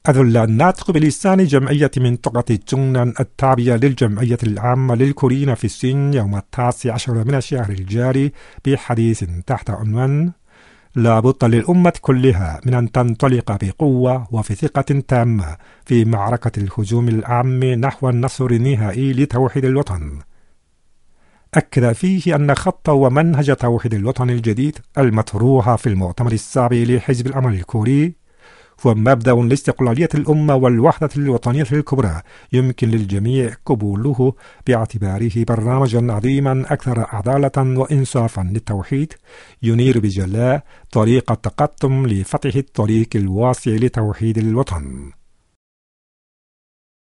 أذل الناطق بلسان جمعية منطقة جونان التابعة للجمعية العامة للكوريين في الصين يوم 19 من الشهر الجاري بحديث تحت عنوان: لا بد للأمة كلها من أن تنطلق بقوة وفي ثقة تامة في معركة الهجوم العام نحو النصر النهائي لتوحيد الوطن. أكد فيه أن خط ومنهج توحيد الوطن الجديد المطروح في المؤتمر السابع لحزب العمل الكوري هو مبدأ لاستقلالية الأمة والوحدة الوطنية الكبرى يمكن للجميع قبوله باعتباره برنامجا عظيما أكثر عدالة وإنصافا للتوحيد ينير بجلاء طريق التقدم لفتح الطريق الواسع لتوحيد الوطن.